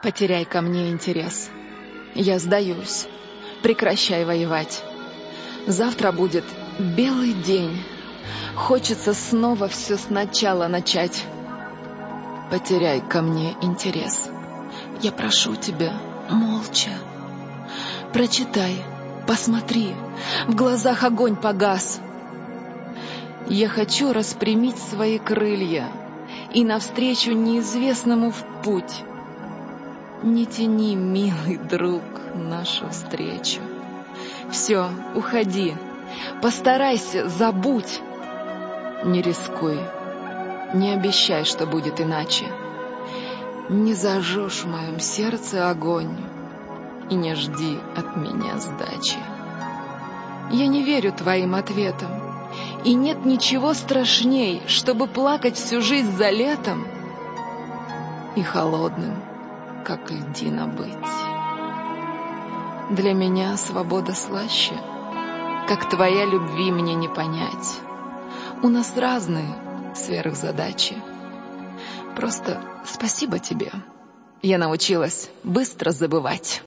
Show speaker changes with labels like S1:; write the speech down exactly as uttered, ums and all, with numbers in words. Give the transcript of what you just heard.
S1: Потеряй ко мне интерес. Я сдаюсь. Прекращай воевать. Завтра будет белый день. Хочется снова все сначала начать. Потеряй ко мне интерес. Я прошу тебя, молча. Прочитай, посмотри, в глазах огонь погас. Я хочу распрямить свои крылья и навстречу неизвестному в путь. Не тяни, милый друг, нашу встречу. Все, уходи, постарайся, забудь. Не рискуй, не обещай, что будет иначе. Не зажжешь в моем сердце огонь и не жди от меня сдачи. Я не верю твоим ответам, и нет ничего страшней, чтобы плакать всю жизнь за летом и холодным, как льдина, быть. Для меня свобода слаще, как твоя любви мне не понять. У нас разные сверхзадачи. Просто спасибо тебе. Я научилась быстро забывать.